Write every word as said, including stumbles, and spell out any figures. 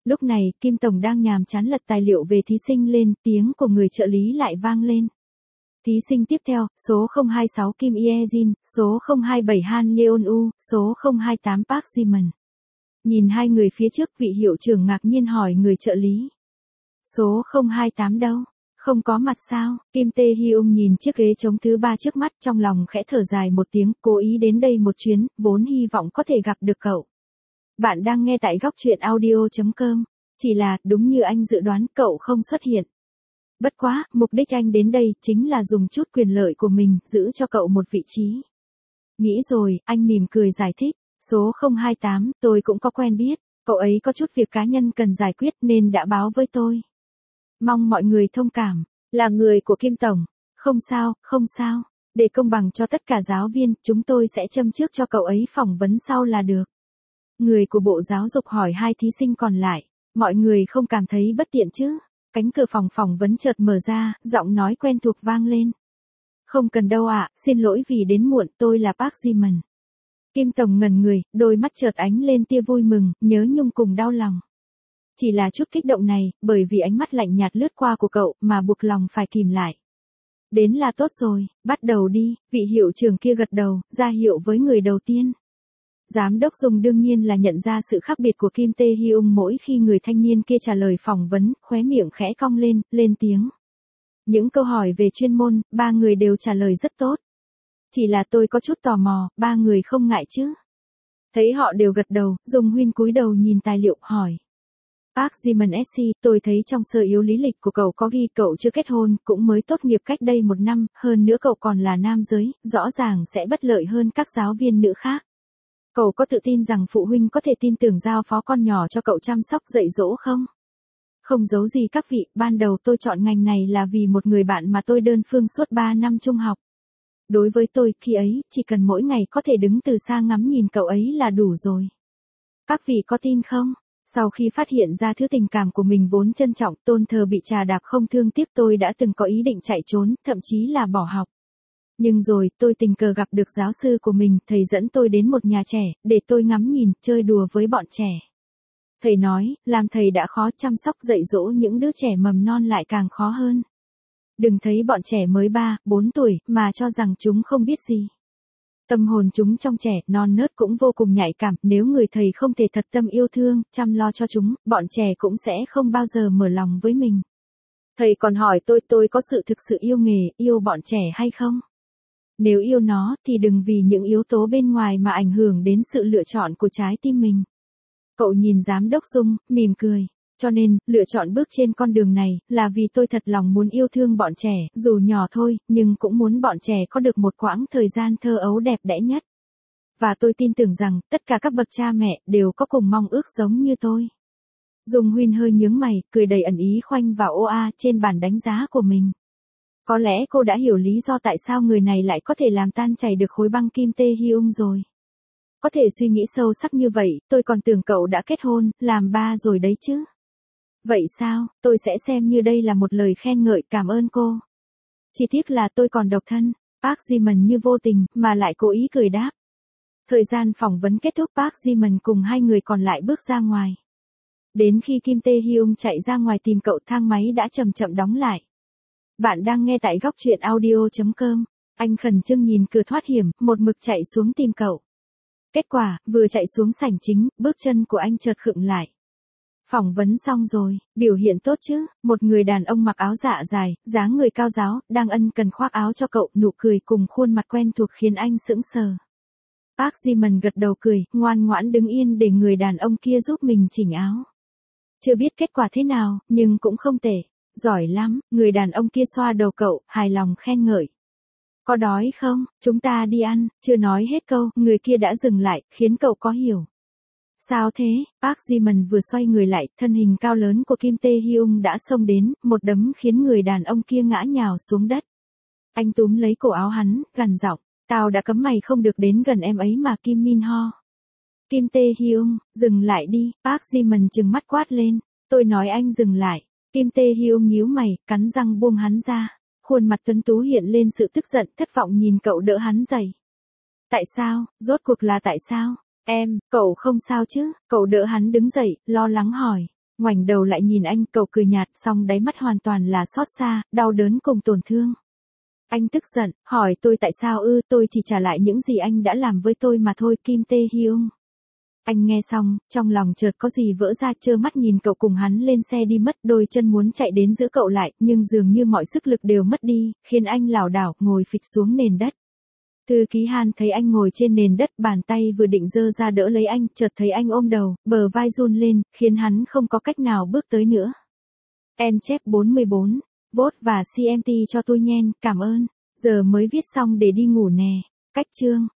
Lúc này, Kim Tổng đang nhàm chán lật tài liệu về thí sinh lên, tiếng của người trợ lý lại vang lên. Thí sinh tiếp theo, số không hai sáu Kim Ye-jin, số không hai bảy Han Yeon-u, số không hai tám Park Ji-min. Nhìn hai người phía trước, vị hiệu trưởng ngạc nhiên hỏi người trợ lý. Số không hai tám đâu? Không có mặt sao? Kim Tae-hyung nhìn chiếc ghế trống thứ ba trước mắt, trong lòng khẽ thở dài một tiếng, cố ý đến đây một chuyến, vốn hy vọng có thể gặp được cậu. Bạn đang nghe tại góc truyện audio chấm com. Chỉ là, đúng như anh dự đoán, cậu không xuất hiện. Bất quá, mục đích anh đến đây chính là dùng chút quyền lợi của mình, giữ cho cậu một vị trí. Nghĩ rồi, anh mỉm cười giải thích. Số không hai tám, tôi cũng có quen biết, cậu ấy có chút việc cá nhân cần giải quyết nên đã báo với tôi. Mong mọi người thông cảm, là người của Kim Tổng. Không sao, không sao. Để công bằng cho tất cả giáo viên, chúng tôi sẽ châm trước cho cậu ấy phỏng vấn sau là được. Người của Bộ Giáo dục hỏi hai thí sinh còn lại. Mọi người không cảm thấy bất tiện chứ? Cánh cửa phòng phỏng vấn chợt mở ra, giọng nói quen thuộc vang lên. Không cần đâu ạ, xin lỗi vì đến muộn, tôi là Park Ji-min. Kim Tổng ngẩn người, đôi mắt chợt ánh lên tia vui mừng, nhớ nhung cùng đau lòng. Chỉ là chút kích động này, bởi vì ánh mắt lạnh nhạt lướt qua của cậu, mà buộc lòng phải kìm lại. Đến là tốt rồi, bắt đầu đi, vị hiệu trưởng kia gật đầu, ra hiệu với người đầu tiên. Giám đốc Dung đương nhiên là nhận ra sự khác biệt của Kim Tae-hyung mỗi khi người thanh niên kia trả lời phỏng vấn, khóe miệng khẽ cong lên, lên tiếng. Những câu hỏi về chuyên môn, ba người đều trả lời rất tốt. Chỉ là tôi có chút tò mò, ba người không ngại chứ? Thấy họ đều gật đầu, Dung Huyên cúi đầu nhìn tài liệu, hỏi. Park Ji-min ét xê, tôi thấy trong sơ yếu lý lịch của cậu có ghi cậu chưa kết hôn, cũng mới tốt nghiệp cách đây một năm, hơn nữa cậu còn là nam giới, rõ ràng sẽ bất lợi hơn các giáo viên nữ khác. Cậu có tự tin rằng phụ huynh có thể tin tưởng giao phó con nhỏ cho cậu chăm sóc dạy dỗ không? Không giấu gì các vị, ban đầu tôi chọn ngành này là vì một người bạn mà tôi đơn phương suốt ba năm trung học. Đối với tôi, khi ấy, chỉ cần mỗi ngày có thể đứng từ xa ngắm nhìn cậu ấy là đủ rồi. Các vị có tin không? Sau khi phát hiện ra thứ tình cảm của mình vốn trân trọng, tôn thờ bị trà đạp không thương tiếc, tôi đã từng có ý định chạy trốn, thậm chí là bỏ học. Nhưng rồi, tôi tình cờ gặp được giáo sư của mình, thầy dẫn tôi đến một nhà trẻ, để tôi ngắm nhìn, chơi đùa với bọn trẻ. Thầy nói, làm thầy đã khó, chăm sóc dạy dỗ những đứa trẻ mầm non lại càng khó hơn. Đừng thấy bọn trẻ mới ba, bốn tuổi, mà cho rằng chúng không biết gì. Tâm hồn chúng trong trẻ, non nớt cũng vô cùng nhạy cảm, nếu người thầy không thể thật tâm yêu thương, chăm lo cho chúng, bọn trẻ cũng sẽ không bao giờ mở lòng với mình. Thầy còn hỏi tôi tôi có sự thực sự yêu nghề, yêu bọn trẻ hay không? Nếu yêu nó, thì đừng vì những yếu tố bên ngoài mà ảnh hưởng đến sự lựa chọn của trái tim mình. Cậu nhìn giám đốc Dung, mỉm cười. Cho nên, lựa chọn bước trên con đường này, là vì tôi thật lòng muốn yêu thương bọn trẻ, dù nhỏ thôi, nhưng cũng muốn bọn trẻ có được một quãng thời gian thơ ấu đẹp đẽ nhất. Và tôi tin tưởng rằng, tất cả các bậc cha mẹ, đều có cùng mong ước giống như tôi. Dung Huyên hơi nhướng mày, cười đầy ẩn ý khoanh vào ô a trên bản đánh giá của mình. Có lẽ cô đã hiểu lý do tại sao người này lại có thể làm tan chảy được khối băng Kim Tae-hyung rồi. Có thể suy nghĩ sâu sắc như vậy, tôi còn tưởng cậu đã kết hôn, làm ba rồi đấy chứ. Vậy sao, tôi sẽ xem như đây là một lời khen ngợi, cảm ơn cô. Chỉ tiếc là tôi còn độc thân. Park Ji-min như vô tình, mà lại cố ý cười đáp. Thời gian phỏng vấn kết thúc, Park Ji-min cùng hai người còn lại bước ra ngoài. Đến khi Kim Tae-hyung chạy ra ngoài tìm cậu, thang máy đã chậm chậm đóng lại. Bạn đang nghe tại góc truyện audio chấm com. Anh khẩn trương nhìn cửa thoát hiểm, một mực chạy xuống tìm cậu. Kết quả, vừa chạy xuống sảnh chính, bước chân của anh chợt khựng lại. Phỏng vấn xong rồi, biểu hiện tốt chứ? Một người đàn ông mặc áo dạ dài, dáng người cao ráo, đang ân cần khoác áo cho cậu, nụ cười cùng khuôn mặt quen thuộc khiến anh sững sờ. Park Ji-min gật đầu cười, ngoan ngoãn đứng yên để người đàn ông kia giúp mình chỉnh áo. Chưa biết kết quả thế nào, nhưng cũng không tệ. Giỏi lắm, người đàn ông kia xoa đầu cậu, hài lòng khen ngợi. Có đói không? Chúng ta đi ăn. Chưa nói hết câu, người kia đã dừng lại, khiến cậu có hiểu. Sao thế? Park Ji-min vừa xoay người lại, thân hình cao lớn của Kim Tae-hyung đã xông đến, một đấm khiến người đàn ông kia ngã nhào xuống đất. Anh túm lấy cổ áo hắn, gằn giọng, tao đã cấm mày không được đến gần em ấy mà. Kim Min Ho. Kim Tae-hyung, dừng lại đi. Park Ji-min trừng mắt quát lên, tôi nói anh dừng lại. Kim Tae-hyung nhíu mày, cắn răng buông hắn ra. Khuôn mặt tuấn tú hiện lên sự tức giận, thất vọng nhìn cậu đỡ hắn dậy. Tại sao, rốt cuộc là tại sao? Em, cậu không sao chứ? Cậu đỡ hắn đứng dậy, lo lắng hỏi. ngoảnh đầu lại nhìn anh, cậu cười nhạt, song đáy mắt hoàn toàn là xót xa, đau đớn cùng tổn thương. Anh tức giận, hỏi tôi tại sao ư, tôi chỉ trả lại những gì anh đã làm với tôi mà thôi, Kim Tae Hyung. Anh nghe xong, trong lòng chợt có gì vỡ ra, trơ mắt nhìn cậu cùng hắn lên xe đi mất, đôi chân muốn chạy đến giữ cậu lại, nhưng dường như mọi sức lực đều mất đi, khiến anh lảo đảo, ngồi phịch xuống nền đất. Thư ký Han thấy anh ngồi trên nền đất, bàn tay vừa định giơ ra đỡ lấy anh, chợt thấy anh ôm đầu, bờ vai run lên, khiến hắn không có cách nào bước tới nữa. En chép bốn mươi bốn, vote và xê em tê cho tôi nhen, cảm ơn, giờ mới viết xong để đi ngủ nè. Cách chương.